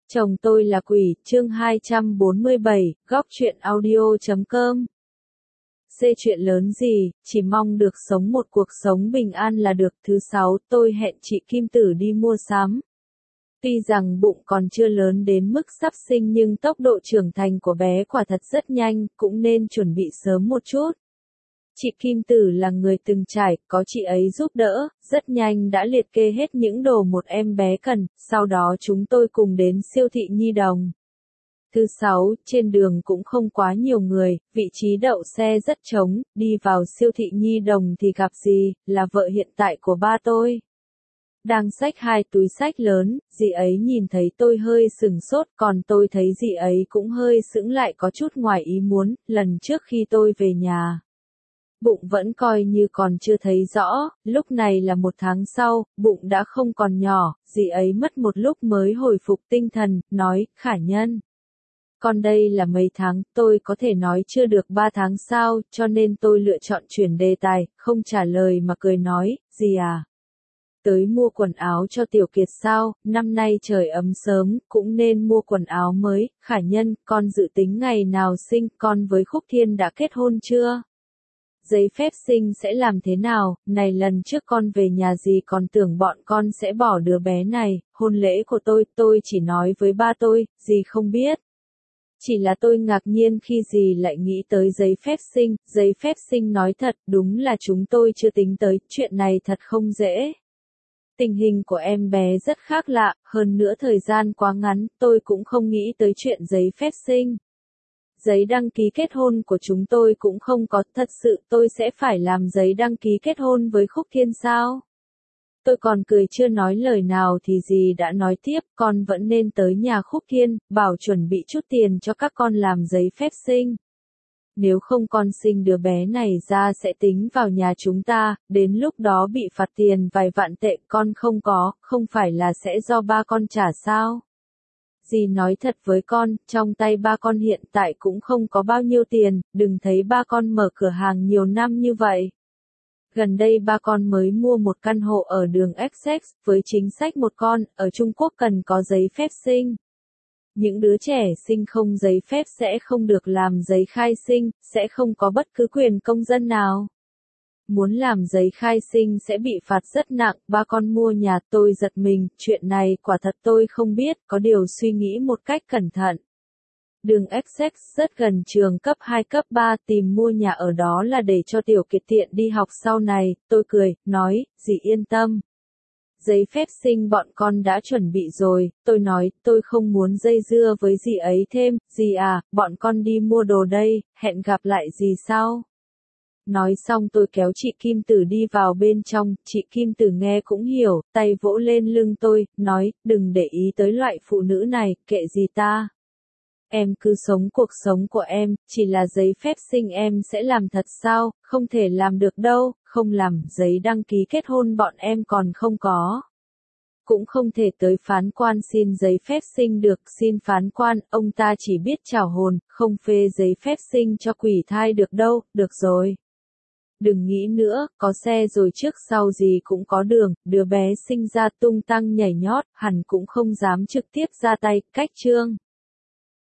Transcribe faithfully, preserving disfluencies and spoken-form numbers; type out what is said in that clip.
Chồng tôi là quỷ, chương hai trăm bốn mươi bảy, góc truyện audio chấm com. Xê chuyện lớn gì, chỉ mong được sống một cuộc sống bình an là được. Thứ sáu, tôi hẹn chị Kim Tử đi mua sắm. Tuy rằng bụng còn chưa lớn đến mức sắp sinh nhưng tốc độ trưởng thành của bé quả thật rất nhanh, cũng nên chuẩn bị sớm một chút. Chị Kim Tử là người từng trải, có chị ấy giúp đỡ, rất nhanh đã liệt kê hết những đồ một em bé cần, sau đó chúng tôi cùng đến siêu thị Nhi Đồng. Thứ sáu, trên đường cũng không quá nhiều người, vị trí đậu xe rất trống, đi vào siêu thị Nhi Đồng thì gặp dì, là vợ hiện tại của ba tôi. Đang xách hai túi xách lớn, dì ấy nhìn thấy tôi hơi sừng sốt, còn tôi thấy dì ấy cũng hơi sững lại có chút ngoài ý muốn, lần trước khi tôi về nhà. Bụng vẫn coi như còn chưa thấy rõ, lúc này là một tháng sau, bụng đã không còn nhỏ, dì ấy mất một lúc mới hồi phục tinh thần, nói, Khả Nhân. Còn đây là mấy tháng, tôi có thể nói chưa được ba tháng sao, cho nên tôi lựa chọn chuyển đề tài, không trả lời mà cười nói, dì à. Tới mua quần áo cho Tiểu Kiệt sao, năm nay trời ấm sớm, cũng nên mua quần áo mới, Khả Nhân, con dự tính ngày nào sinh, con với Khúc Thiên đã kết hôn chưa? Giấy phép sinh sẽ làm thế nào, này lần trước con về nhà dì còn tưởng bọn con sẽ bỏ đứa bé này, hôn lễ của tôi, tôi chỉ nói với ba tôi, dì không biết. Chỉ là tôi ngạc nhiên khi dì lại nghĩ tới giấy phép sinh, giấy phép sinh nói thật, đúng là chúng tôi chưa tính tới, chuyện này thật không dễ. Tình hình của em bé rất khác lạ, hơn nữa thời gian quá ngắn, tôi cũng không nghĩ tới chuyện giấy phép sinh. Giấy đăng ký kết hôn của chúng tôi cũng không có, thật sự tôi sẽ phải làm giấy đăng ký kết hôn với Khúc Thiên sao? Tôi còn cười chưa nói lời nào thì dì đã nói tiếp, con vẫn nên tới nhà Khúc Thiên, bảo chuẩn bị chút tiền cho các con làm giấy phép sinh. Nếu không con sinh đứa bé này ra sẽ tính vào nhà chúng ta, đến lúc đó bị phạt tiền vài vạn tệ con không có, không phải là sẽ do ba con trả sao? Dì nói thật với con, trong tay ba con hiện tại cũng không có bao nhiêu tiền, đừng thấy ba con mở cửa hàng nhiều năm như vậy. Gần đây ba con mới mua một căn hộ ở đường Essex, với chính sách một con, ở Trung Quốc cần có giấy phép sinh. Những đứa trẻ sinh không giấy phép sẽ không được làm giấy khai sinh, sẽ không có bất cứ quyền công dân nào. Muốn làm giấy khai sinh sẽ bị phạt rất nặng, ba con mua nhà tôi giật mình, chuyện này quả thật tôi không biết, có điều suy nghĩ một cách cẩn thận. Đường Essex rất gần trường cấp hai cấp ba, tìm mua nhà ở đó là để cho Tiểu Kiệt tiện đi học sau này, tôi cười, nói, dì yên tâm. Giấy phép sinh bọn con đã chuẩn bị rồi, tôi nói, tôi không muốn dây dưa với dì ấy thêm, dì à, bọn con đi mua đồ đây, hẹn gặp lại dì sau. Nói xong tôi kéo chị Kim Tử đi vào bên trong, chị Kim Tử nghe cũng hiểu, tay vỗ lên lưng tôi, nói, đừng để ý tới loại phụ nữ này, kệ gì ta. Em cứ sống cuộc sống của em, chỉ là giấy phép sinh em sẽ làm thật sao, không thể làm được đâu, không làm, giấy đăng ký kết hôn bọn em còn không có. Cũng không thể tới phán quan xin giấy phép sinh được, xin phán quan, ông ta chỉ biết trảo hồn, không phê giấy phép sinh cho quỷ thai được đâu, được rồi. Đừng nghĩ nữa, có xe rồi trước sau gì cũng có đường, đứa bé sinh ra tung tăng nhảy nhót, hẳn cũng không dám trực tiếp ra tay, cách chương.